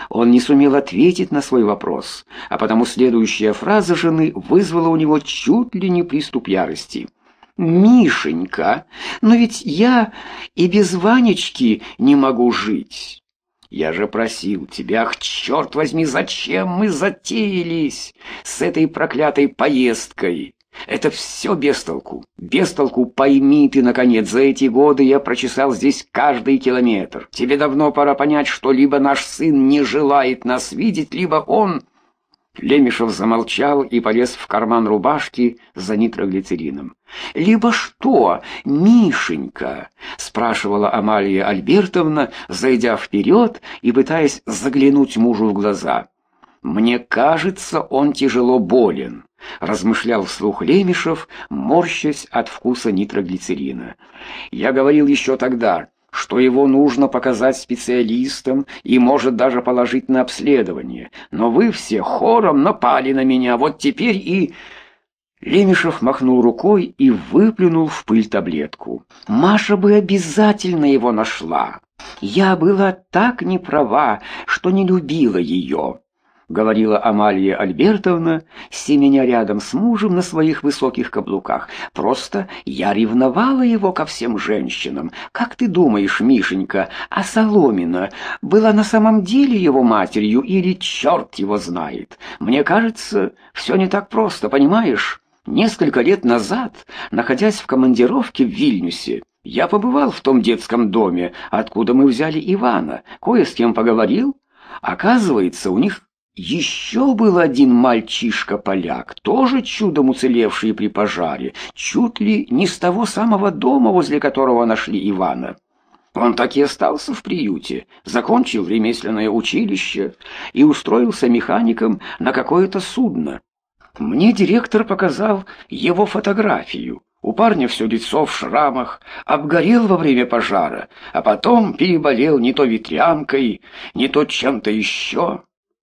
Он не сумел ответить на свой вопрос, а потому следующая фраза жены вызвала у него чуть ли не приступ ярости. «Мишенька, но ведь я и без Ванечки не могу жить. Я же просил тебя, ах, черт возьми, зачем мы затеялись с этой проклятой поездкой? Это все без толку. Без толку, пойми ты, наконец, за эти годы я прочесал здесь каждый километр. Тебе давно пора понять, что либо наш сын не желает нас видеть, либо он...» Лемешев замолчал и полез в карман рубашки за нитроглицерином. «Либо что, Мишенька?» — спрашивала Амалия Альбертовна, зайдя вперед и пытаясь заглянуть мужу в глаза. «Мне кажется, он тяжело болен», — размышлял вслух Лемешев, морщась от вкуса нитроглицерина. «Я говорил еще тогда, что его нужно показать специалистам и, может, даже положить на обследование. Но вы все хором напали на меня, вот теперь и...» Лемешев махнул рукой и выплюнул в пыль таблетку. «Маша бы обязательно его нашла. Я была так не права, что не любила ее», — говорила Амалия Альбертовна, семеня рядом с мужем на своих высоких каблуках. «Просто я ревновала его ко всем женщинам. Как ты думаешь, Мишенька, а Соломина была на самом деле его матерью или черт его знает? Мне кажется, все не так просто, понимаешь? Несколько лет назад, находясь в командировке в Вильнюсе, я побывал в том детском доме, откуда мы взяли Ивана, кое с кем поговорил. Оказывается, у них еще был один мальчишка-поляк, тоже чудом уцелевший при пожаре, чуть ли не с того самого дома, возле которого нашли Ивана. Он так и остался в приюте, закончил ремесленное училище и устроился механиком на какое-то судно. Мне директор показал его фотографию. У парня все лицо в шрамах, обгорел во время пожара, а потом переболел не то ветрянкой, не то чем-то еще.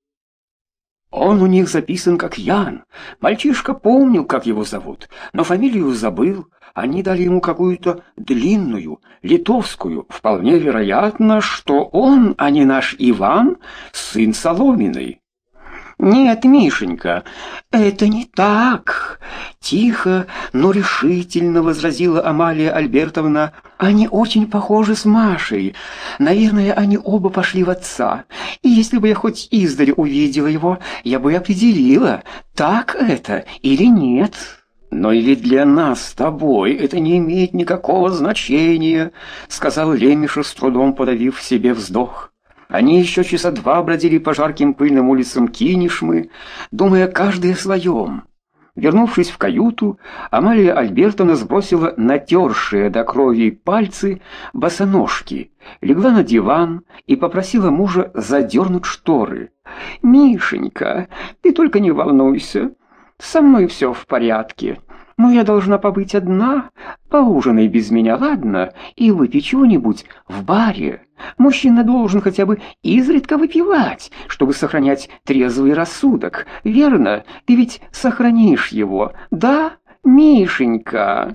Он у них записан как Ян. Мальчишка помнил, как его зовут, но фамилию забыл. Они дали ему какую-то длинную, литовскую. Вполне вероятно, что он, а не наш Иван, сын Соломиной. «Нет, Мишенька, это не так!» Тихо, но решительно возразила Амалия Альбертовна. «Они очень похожи с Машей. Наверное, они оба пошли в отца. И если бы я хоть издали увидела его, я бы определила, так это или нет». «Но и ведь для нас с тобой это не имеет никакого значения», — сказал Лемешев, с трудом подавив в себе вздох. Они еще часа два бродили по жарким пыльным улицам Кинешмы, думая каждый о своем. Вернувшись в каюту, Амалия Альбертовна сбросила натершие до крови пальцы босоножки, легла на диван и попросила мужа задернуть шторы. «Мишенька, ты только не волнуйся, со мной все в порядке. Но я должна побыть одна, поужинай без меня, ладно, и выпей чего-нибудь в баре. Мужчина должен хотя бы изредка выпивать, чтобы сохранять трезвый рассудок. Верно? Ты ведь сохранишь его, да, Мишенька?»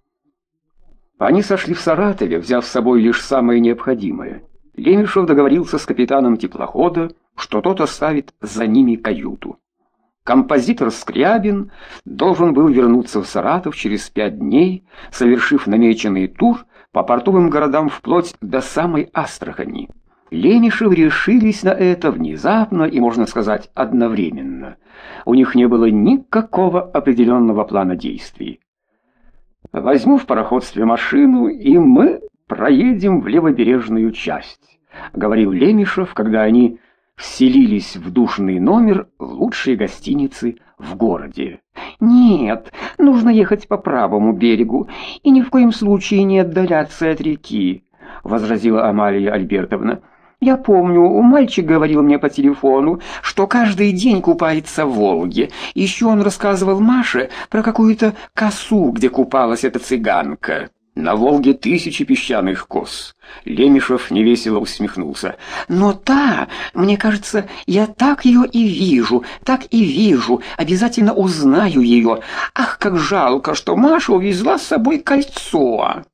Они сошли в Саратове, взяв с собой лишь самое необходимое. Лемешев договорился с капитаном теплохода, что тот оставит за ними каюту. Композитор Скрябин должен был вернуться в Саратов через 5 дней, совершив намеченный тур по портовым городам вплоть до самой Астрахани. Лемешевы решились на это внезапно и, можно сказать, одновременно. У них не было никакого определенного плана действий. «Возьму в пароходстве машину, и мы проедем в левобережную часть», — говорил Лемешев, когда они вселились в душный номер лучшей гостиницы в городе. «Нет, нужно ехать по правому берегу и ни в коем случае не отдаляться от реки», — возразила Амалия Альбертовна. «Я помню, мальчик говорил мне по телефону, что каждый день купается в Волге. Еще он рассказывал Маше про какую-то косу, где купалась эта цыганка». «На Волге 1000 песчаных кос». Лемешев невесело усмехнулся. «Но мне кажется, я так ее и вижу, обязательно узнаю ее. Ах, как жалко, что Маша увезла с собой кольцо!»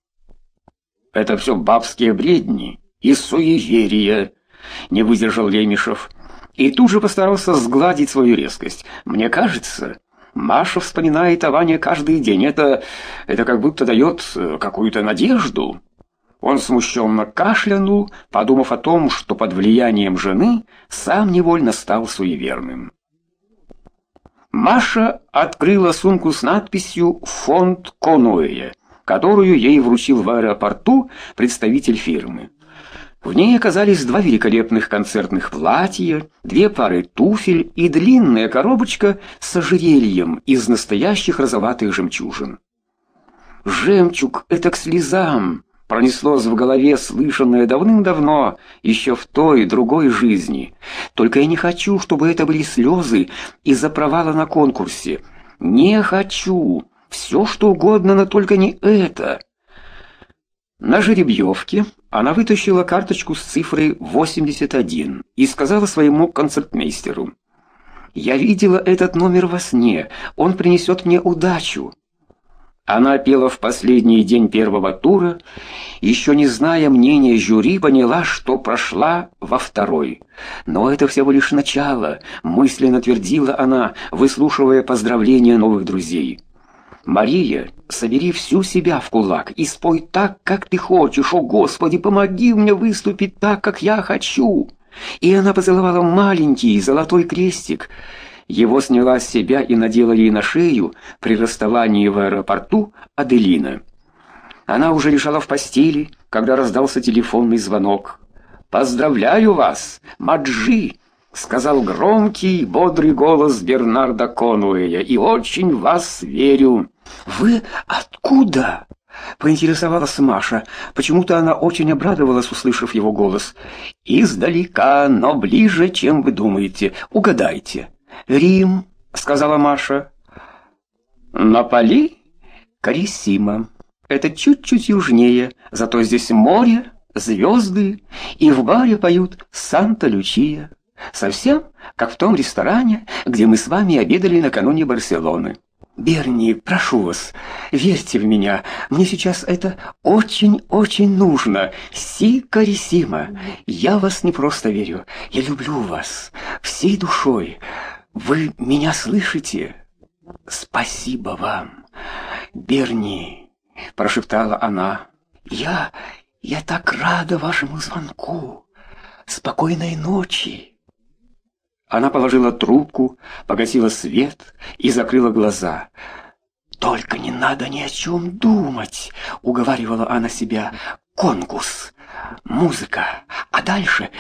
«Это все бабские бредни и суеверия», — не выдержал Лемешев. и тут же постарался сгладить свою резкость. «Мне кажется, Маша вспоминает о Ване каждый день. Это как будто дает какую-то надежду». Он смущенно кашлянул, подумав о том, что под влиянием жены сам невольно стал суеверным. Маша открыла сумку с надписью «Фонд Конуэя», которую ей вручил в аэропорту представитель фирмы. В ней оказались 2 великолепных концертных платья, 2 пары туфель и длинная коробочка с ожерельем из настоящих розоватых жемчужин. «Жемчуг — это к слезам!» Пронеслось в голове, слышанное давным-давно, еще в той другой жизни. «Только я не хочу, чтобы это были слезы из-за провала на конкурсе. Не хочу! Все, что угодно, но только не это!» На жеребьевке она вытащила карточку с цифрой 81 и сказала своему концертмейстеру: «Я видела этот номер во сне, он принесет мне удачу». Она пела в последний день первого тура, еще не зная мнения жюри, поняла, что прошла во второй. Но это всего лишь начало, мысленно твердила она, выслушивая поздравления новых друзей. «Мария, собери всю себя в кулак и спой так, как ты хочешь. О, Господи, помоги мне выступить так, как я хочу!» И она поцеловала маленький золотой крестик. Его сняла с себя и надела ей на шею при расставании в аэропорту Аделина. Она уже лежала в постели, когда раздался телефонный звонок. «Поздравляю вас, Маджи!» — сказал громкий, бодрый голос Бернарда Конуэя. «И очень в вас верю». «Вы откуда?» — поинтересовалась Маша. Почему-то она очень обрадовалась, услышав его голос. «Издалека, но ближе, чем вы думаете. Угадайте». «Рим», — сказала Маша. «Наполи?» «Кариссимо. Это чуть-чуть южнее, зато здесь море, звезды, и в баре поют «Санта-Лючия». Совсем как в том ресторане, где мы с вами обедали накануне Барселоны. Берни, прошу вас, верьте в меня. Мне сейчас это очень-очень нужно. Си кариссимо. Я вас не просто верю. Я люблю вас всей душой. Вы меня слышите? Спасибо вам, Берни, прошептала она. Я так рада вашему звонку. Спокойной ночи. Она положила трубку, погасила свет и закрыла глаза. «Только не надо ни о чем думать», — уговаривала она себя. «Конкурс, музыка, а дальше...»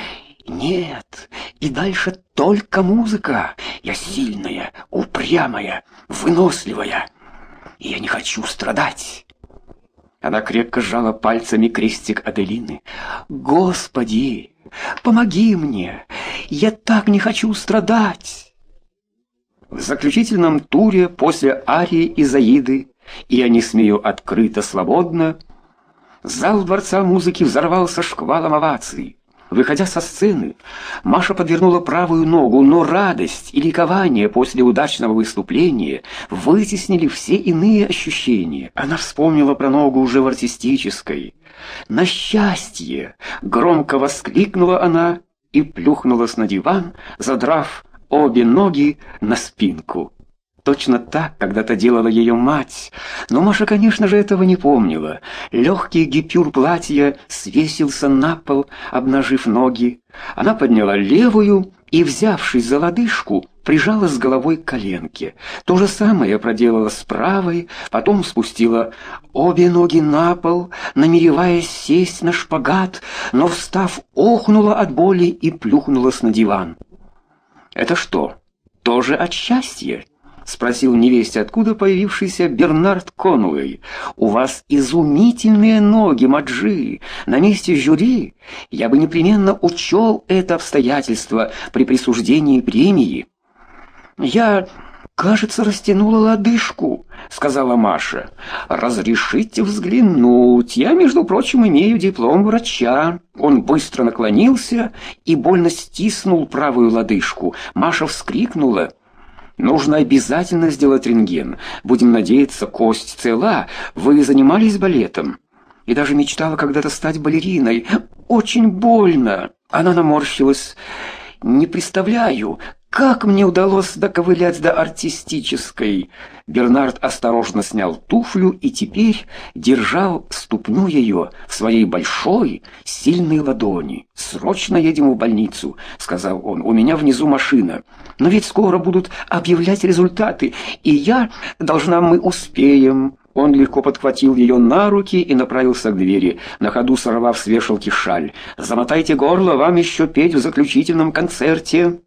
«Нет, и дальше только музыка. Я сильная, упрямая, выносливая, и я не хочу страдать». Она крепко сжала пальцами крестик Аделины. «Господи, помоги мне! Я так не хочу страдать!» В заключительном туре после арии Изаиды «Я не смею открыто, свободно» зал Дворца музыки взорвался шквалом оваций. Выходя со сцены, Маша подвернула правую ногу, но радость и ликование после удачного выступления вытеснили все иные ощущения. Она вспомнила про ногу уже в артистической. «На счастье!» — громко воскликнула она и плюхнулась на диван, задрав обе ноги на спинку. Точно так когда-то делала ее мать, но Маша, конечно же, этого не помнила. Легкий гипюр платья свесился на пол, обнажив ноги. Она подняла левую и, взявшись за лодыжку, прижала с головой к коленке. То же самое проделала с правой, потом спустила обе ноги на пол, намереваясь сесть на шпагат, но, встав, охнула от боли и плюхнулась на диван. «Это что, тоже от счастья?» — спросил невесть откуда появившийся Бернард Конуэй. «У вас изумительные ноги, Маджи. На месте жюри я бы непременно учел это обстоятельство при присуждении премии». «Я, кажется, растянула лодыжку», — сказала Маша. «Разрешите взглянуть. Я, между прочим, имею диплом врача». Он быстро наклонился и больно стиснул правую лодыжку. Маша вскрикнула. «Нужно обязательно сделать рентген. Будем надеяться, кость цела. Вы занимались балетом?» «И даже мечтала когда-то стать балериной. Очень больно». Она наморщилась. не представляю, как мне удалось доковылять до артистической. Бернард осторожно снял туфлю и теперь держал ступню ее в своей большой, сильной ладони. «Срочно едем в больницу», — сказал он. «У меня внизу машина. Но ведь скоро будут объявлять результаты, и мы успеем». Он легко подхватил ее на руки и направился к двери, на ходу сорвав с вешалки шаль. «Замотайте горло, вам еще петь в заключительном концерте».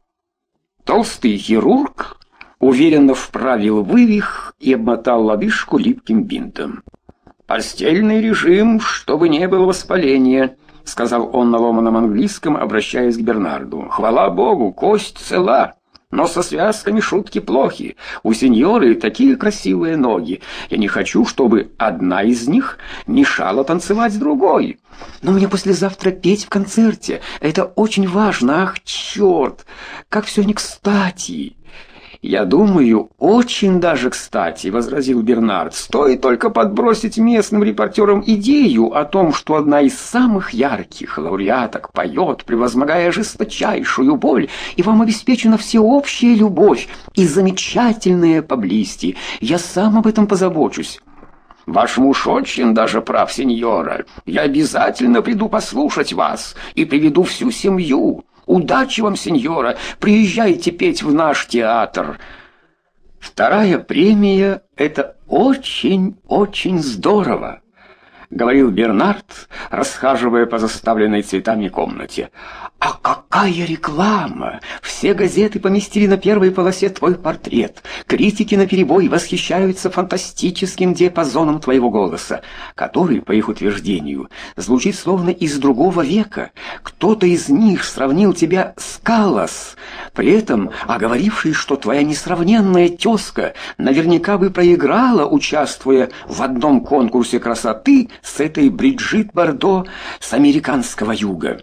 Толстый хирург уверенно вправил вывих и обмотал лодыжку липким бинтом. «Постельный режим, чтобы не было воспаления», — сказал он на ломаном английском, обращаясь к Бернарду. «Хвала Богу, кость цела, но со связками шутки плохи. У сеньоры такие красивые ноги. Я не хочу, чтобы одна из них мешала танцевать с другой. Но мне послезавтра петь в концерте. Это очень важно. Ах, черт, как все не кстати». «Я думаю, очень даже кстати», — возразил Бернард. «Стоит только подбросить местным репортерам идею о том, что одна из самых ярких лауреаток поет, превозмогая жесточайшую боль, и вам обеспечена всеобщая любовь и замечательные поблизости. Я сам об этом позабочусь». «Ваш муж очень даже прав, сеньора. Я обязательно приду послушать вас и приведу всю семью. Удачи вам, сеньора, приезжайте петь в наш театр». «Вторая премия — это очень-очень здорово», — говорил Бернард, расхаживая по заставленной цветами комнате. «А какая реклама! Все газеты поместили на первой полосе твой портрет. Критики наперебой восхищаются фантастическим диапазоном твоего голоса, который, по их утверждению, звучит словно из другого века. Кто-то из них сравнил тебя с Каллас, при этом оговоривший, что твоя несравненная тезка наверняка бы проиграла, участвуя в одном конкурсе красоты с этой Бриджит Бардо с американского юга».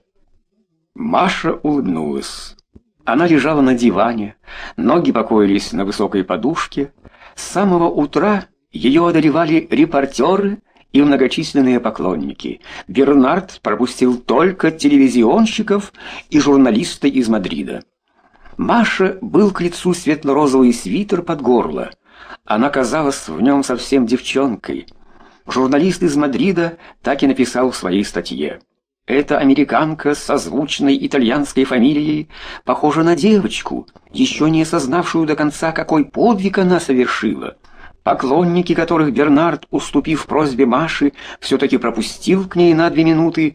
Маша улыбнулась. Она лежала на диване, ноги покоились на высокой подушке. С самого утра ее одолевали репортеры и многочисленные поклонники. Бернард пропустил только телевизионщиков и журналиста из Мадрида. Маше был к лицу светло-розовый свитер под горло. Она казалась в нем совсем девчонкой. Журналист из Мадрида так и написал в своей статье: «Эта американка с созвучной итальянской фамилией похожа на девочку, еще не осознавшую до конца, какой подвиг она совершила». Поклонники, которых Бернард, уступив просьбе Маши, все-таки пропустил к ней на 2 минуты,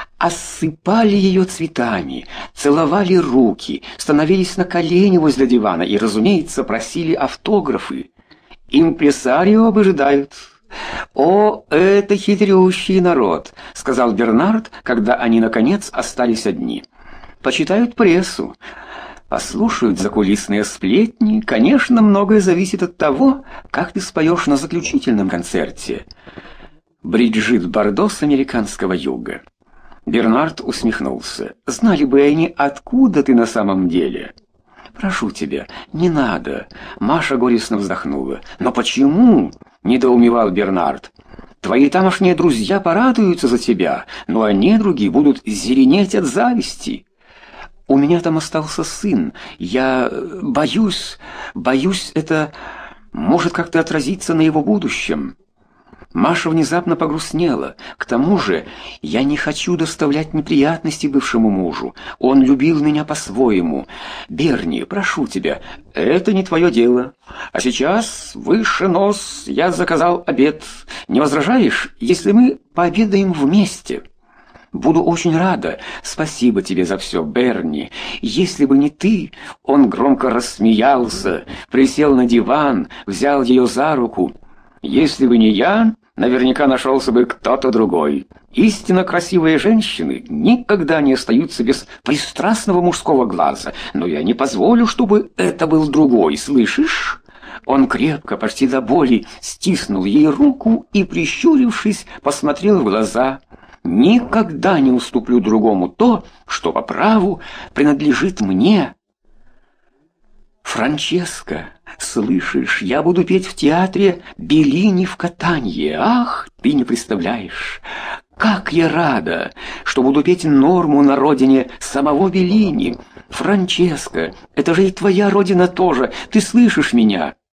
осыпали ее цветами, целовали руки, становились на колени возле дивана и, разумеется, просили автографы. «Импресарио обождают». «О, это хитрющий народ», — сказал Бернард, когда они, наконец, остались одни. «Почитают прессу, послушают закулисные сплетни. Конечно, многое зависит от того, как ты споешь на заключительном концерте». Бриджит Бардо с американского юга. Бернард усмехнулся. «Знали бы они, откуда ты на самом деле». «Прошу тебя, не надо», — Маша горестно вздохнула. «Но почему?» — недоумевал Бернард. «Твои тамошние друзья порадуются за тебя, но они, другие, будут зеленеть от зависти. У меня там остался сын. Я боюсь, это может как-то отразиться на его будущем». Маша внезапно погрустнела. «К тому же я не хочу доставлять неприятности бывшему мужу. Он любил меня по-своему. Берни, прошу тебя, это не твое дело. А сейчас, выше нос, я заказал обед. Не возражаешь, если мы пообедаем вместе?» «Буду очень рада. Спасибо тебе за все, Берни. Если бы не ты...» Он громко рассмеялся, присел на диван, взял ее за руку. «Если бы не я, наверняка нашелся бы кто-то другой. Истинно красивые женщины никогда не остаются без пристрастного мужского глаза, но я не позволю, чтобы это был другой, слышишь?» Он крепко, почти до боли, стиснул ей руку и, прищурившись, посмотрел в глаза. «Никогда не уступлю другому то, что по праву принадлежит мне». «Франческа, слышишь, я буду петь в театре Беллини в Катанье. Ах, ты не представляешь, как я рада, что буду петь Норму на родине самого Беллини. «Франческа, это же и твоя родина тоже, ты слышишь меня?»